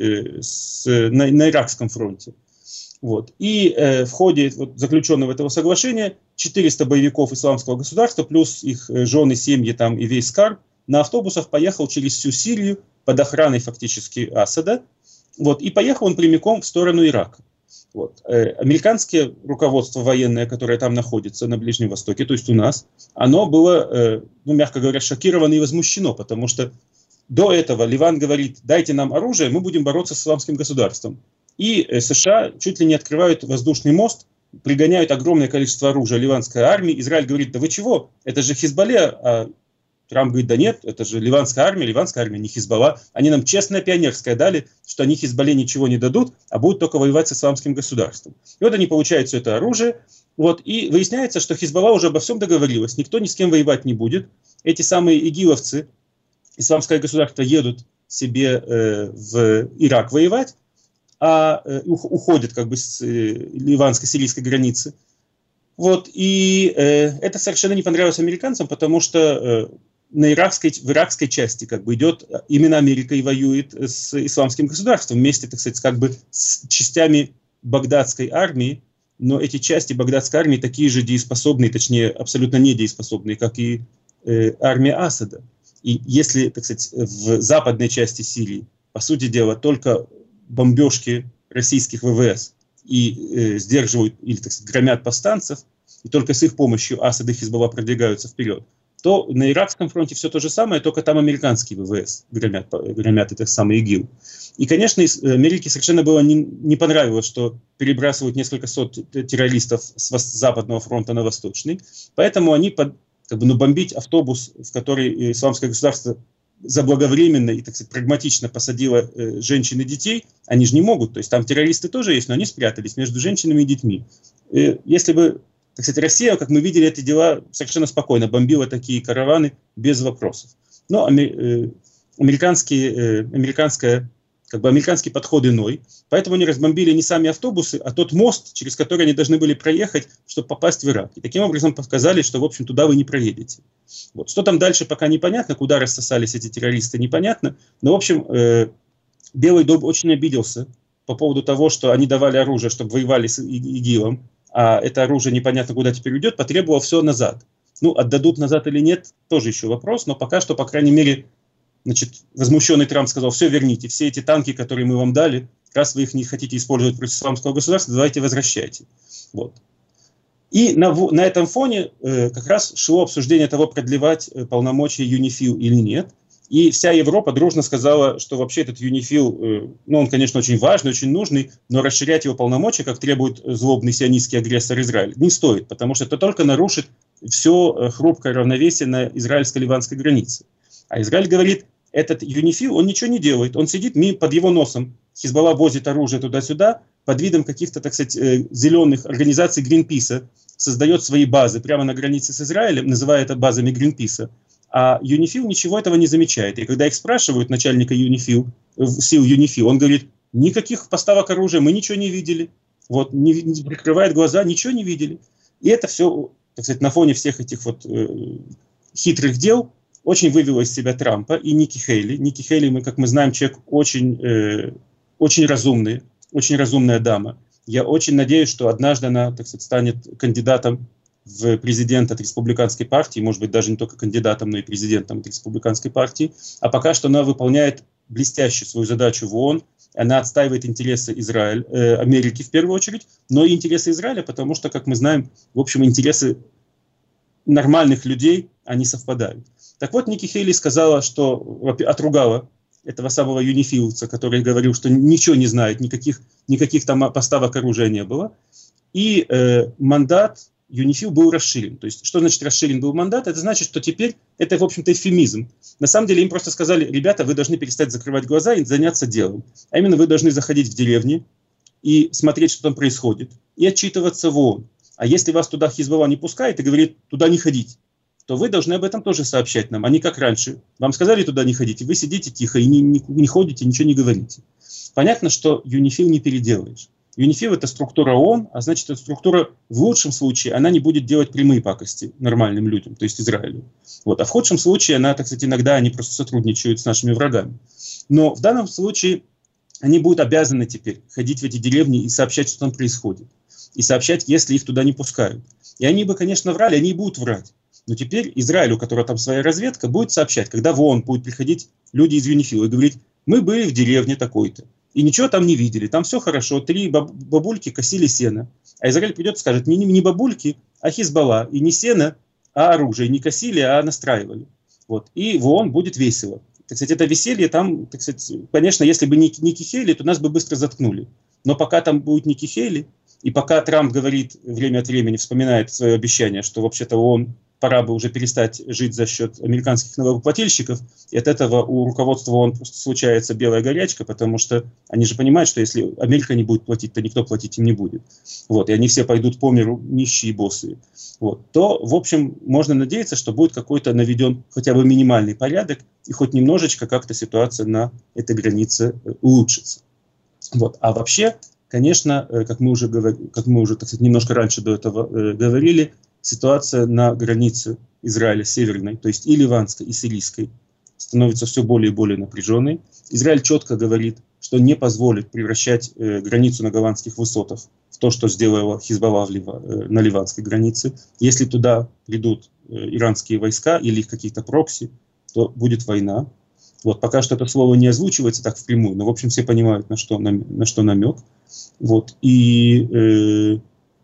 на иракском фронте. Вот. И в ходе заключенного этого соглашения 400 боевиков исламского государства, плюс их жены, семьи там, и весь скарб, на автобусах поехал через всю Сирию под охраной фактически Асада. Вот. И поехал он прямиком в сторону Ирака. Вот. Американское руководство военное, которое там находится на Ближнем Востоке, то есть у нас, оно было, мягко говоря, шокировано и возмущено, потому что до этого Ливан говорит: дайте нам оружие, мы будем бороться с исламским государством. И США чуть ли не открывают воздушный мост, пригоняют огромное количество оружия ливанской армии. Израиль говорит: да вы чего, это же Хизбалле, Трамп говорит, да нет, это же ливанская армия, не Хизбалла. Они нам честное пионерское дали, что они Хизбалле ничего не дадут, а будут только воевать с исламским государством. И вот они получают все это оружие, вот, и выясняется, что Хизбалла уже обо всем договорилась, никто ни с кем воевать не будет. Эти самые игиловцы, исламское государство, едут себе в Ирак воевать, а уходят как бы с ливанско-сирийской границы. Вот, и это совершенно не понравилось американцам, потому что в иракской части как бы идет именно Америка и воюет с исламским государством вместе, так сказать, как бы с частями багдадской армии, но эти части багдадской армии такие же дееспособные, точнее абсолютно недееспособные, как и армия Асада. И если, так сказать, в западной части Сирии, по сути дела, только бомбежки российских ВВС и сдерживают или, так сказать, громят повстанцев, и только с их помощью Асад и Хизбалла продвигаются вперед, то на иракском фронте все то же самое, только там американские ВВС громят этот самый ИГИЛ. И, конечно, Америке совершенно было не понравилось, что перебрасывают несколько сот террористов с западного фронта на восточный, поэтому они бомбить автобус, в который исламское государство заблаговременно и, так сказать, прагматично посадило женщин и детей, они же не могут. То есть там террористы тоже есть, но они спрятались между женщинами и детьми. Если бы, так сказать, Россия, как мы видели, эти дела совершенно спокойно бомбила такие караваны без вопросов. Но американский подход иной. Поэтому они разбомбили не сами автобусы, а тот мост, через который они должны были проехать, чтобы попасть в Ирак. И таким образом показали, что, в общем, туда вы не проедете. Вот. Что там дальше, пока непонятно, куда рассосались эти террористы, непонятно. Но, в общем, Белый дом очень обиделся по поводу того, что они давали оружие, чтобы воевали с ИГИЛом, а это оружие непонятно куда теперь уйдет, потребовал все назад. Ну, отдадут назад или нет, тоже еще вопрос, но пока что, по крайней мере, значит, возмущенный Трамп сказал, все верните, все эти танки, которые мы вам дали, раз вы их не хотите использовать против исламского государства, давайте возвращайте. Вот. И на этом фоне как раз шло обсуждение того, продлевать полномочия ЮНИФИЛ или нет. И вся Европа дружно сказала, что вообще этот ЮНИФИЛ, он, конечно, очень важный, очень нужный, но расширять его полномочия, как требует злобный сионистский агрессор Израиль, не стоит, потому что это только нарушит все хрупкое равновесие на израильско-ливанской границе. А Израиль говорит, этот ЮНИФИЛ, он ничего не делает, он сидит под его носом. Хизбалла возит оружие туда-сюда, под видом каких-то, так сказать, зеленых организаций Гринписа, создает свои базы прямо на границе с Израилем, называя это базами Гринписа. А ЮНИФИЛ ничего этого не замечает. И когда их спрашивают, начальника ЮНИФИЛ, сил ЮНИФИЛ, он говорит, никаких поставок оружия мы ничего не видели. Вот, не прикрывает глаза, ничего не видели. И это все, так сказать, на фоне всех этих вот хитрых дел очень вывело из себя Трампа и Ники Хейли. Ники Хейли, как мы знаем, человек очень разумный, очень разумная дама. Я очень надеюсь, что однажды она, так сказать, станет кандидатом в президент от республиканской партии, может быть, даже не только кандидатом, но и президентом от республиканской партии. А пока что она выполняет блестящую свою задачу в ООН. Она отстаивает интересы Америки в первую очередь, но и интересы Израиля, потому что, как мы знаем, в общем, интересы нормальных людей, они совпадают. Так вот, Ники Хейли сказала, что отругала этого самого юнифиловца, который говорил, что ничего не знает, никаких там поставок оружия не было. И мандат ЮНИФИЛ был расширен. То есть, что значит расширен был мандат? Это значит, что теперь это, в общем-то, эвфемизм. На самом деле им просто сказали, ребята, вы должны перестать закрывать глаза и заняться делом. А именно вы должны заходить в деревни и смотреть, что там происходит, и отчитываться в ООН. А если вас туда Хизбалла не пускает и говорит, туда не ходить, то вы должны об этом тоже сообщать нам, а не как раньше. Вам сказали туда не ходить, и вы сидите тихо и не ходите, ничего не говорите. Понятно, что ЮНИФИЛ не переделаешь. ЮНИФИЛ – это структура ООН, а значит, эта структура в лучшем случае, она не будет делать прямые пакости нормальным людям, то есть Израилю. Вот. А в худшем случае она, так сказать, иногда они просто сотрудничают с нашими врагами. Но в данном случае они будут обязаны теперь ходить в эти деревни и сообщать, что там происходит. И сообщать, если их туда не пускают. И они бы, конечно, врали, они и будут врать. Но теперь Израилю, у которого там своя разведка, будет сообщать, когда в ООН будут приходить люди из ЮНИФИЛ и говорить, мы были в деревне такой-то. И ничего там не видели, там все хорошо, 3 бабульки косили сено. А Израиль придет и скажет, не бабульки, а Хизбалла. И не сено, а оружие. Не косили, а настраивали. Вот. И в ООН будет весело. Так сказать, это веселье там, так сказать, конечно, если бы не Ники Хейли, то нас бы быстро заткнули. Но пока там будет Ники Хейли, и пока Трамп говорит время от времени, вспоминает свое обещание, что вообще-то ООН пора бы уже перестать жить за счет американских налогоплательщиков, и от этого у руководства ООН просто случается белая горячка, потому что они же понимают, что если Америка не будет платить, то никто платить им не будет. Вот, и они все пойдут по миру нищие и босые. Вот, то, в общем, можно надеяться, что будет какой-то наведен хотя бы минимальный порядок, и хоть немножечко как-то ситуация на этой границе улучшится. Вот. А вообще, конечно, как мы уже, так сказать, немножко раньше до этого говорили, ситуация на границе Израиля северной, то есть и ливанской, и сирийской, становится все более и более напряженной. Израиль четко говорит, что не позволит превращать границу на Голландских высотах в то, что сделала Хизбалла на ливанской границе. Если туда придут иранские войска или их какие-то прокси, то будет война. Вот, пока что это слово не озвучивается так впрямую, но, в общем, все понимают, на что намек. Вот, и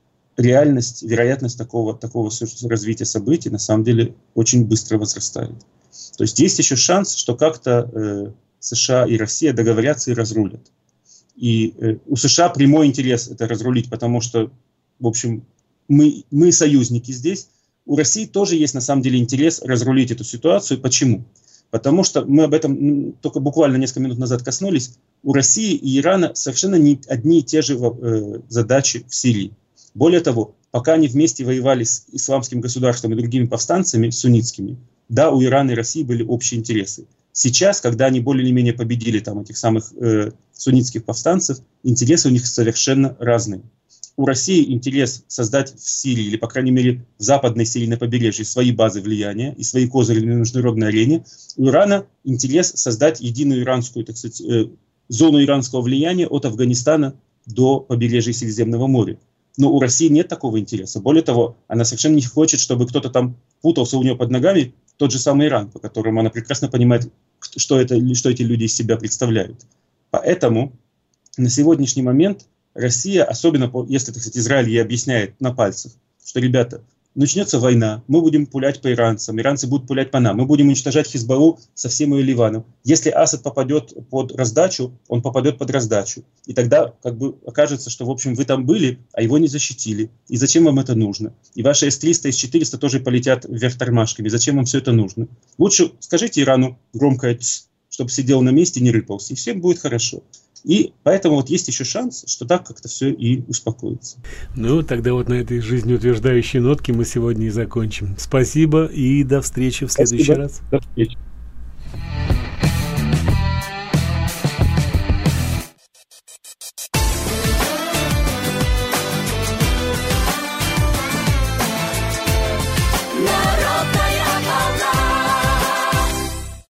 вероятность такого развития событий на самом деле очень быстро возрастает. То есть есть еще шанс, что как-то США и Россия договорятся и разрулят. И у США прямой интерес это разрулить, потому что, в общем, мы союзники здесь. У России тоже есть на самом деле интерес разрулить эту ситуацию. Почему? Потому что мы об этом только буквально несколько минут назад коснулись. У России и Ирана совершенно не одни и те же задачи в Сирии. Более того, пока они вместе воевали с исламским государством и другими повстанцами суннитскими, да, у Ирана и России были общие интересы. Сейчас, когда они более-менее победили там этих самых суннитских повстанцев, интересы у них совершенно разные. У России интерес создать в Сирии, или, по крайней мере, в западной Сирии на побережье свои базы влияния и свои козыри на международной арене. У Ирана интерес создать единую иранскую, так сказать, зону иранского влияния от Афганистана до побережья Средиземного моря. Но у России нет такого интереса. Более того, она совершенно не хочет, чтобы кто-то там путался у нее под ногами, тот же самый Иран, по которому она прекрасно понимает, что эти люди из себя представляют. Поэтому на сегодняшний момент Россия, особенно если, так сказать, Израиль ей объясняет на пальцах, что, ребята, начнется война, мы будем пулять по иранцам, иранцы будут пулять по нам, мы будем уничтожать Хизбаллу со всем ее Ливаном. Если Асад попадет под раздачу, он попадет под раздачу. И тогда как бы окажется, что, в общем, вы там были, а его не защитили. И зачем вам это нужно? И ваши С-300, С-400 тоже полетят вверх тормашками. Зачем вам все это нужно? Лучше скажите Ирану громкое «ц», чтобы сидел на месте и не рыпался, и всем будет хорошо. И поэтому вот есть еще шанс, что так как-то все и успокоится. Ну, тогда вот на этой жизнеутверждающей нотке мы сегодня и закончим. Спасибо и до встречи в следующий раз. До встречи.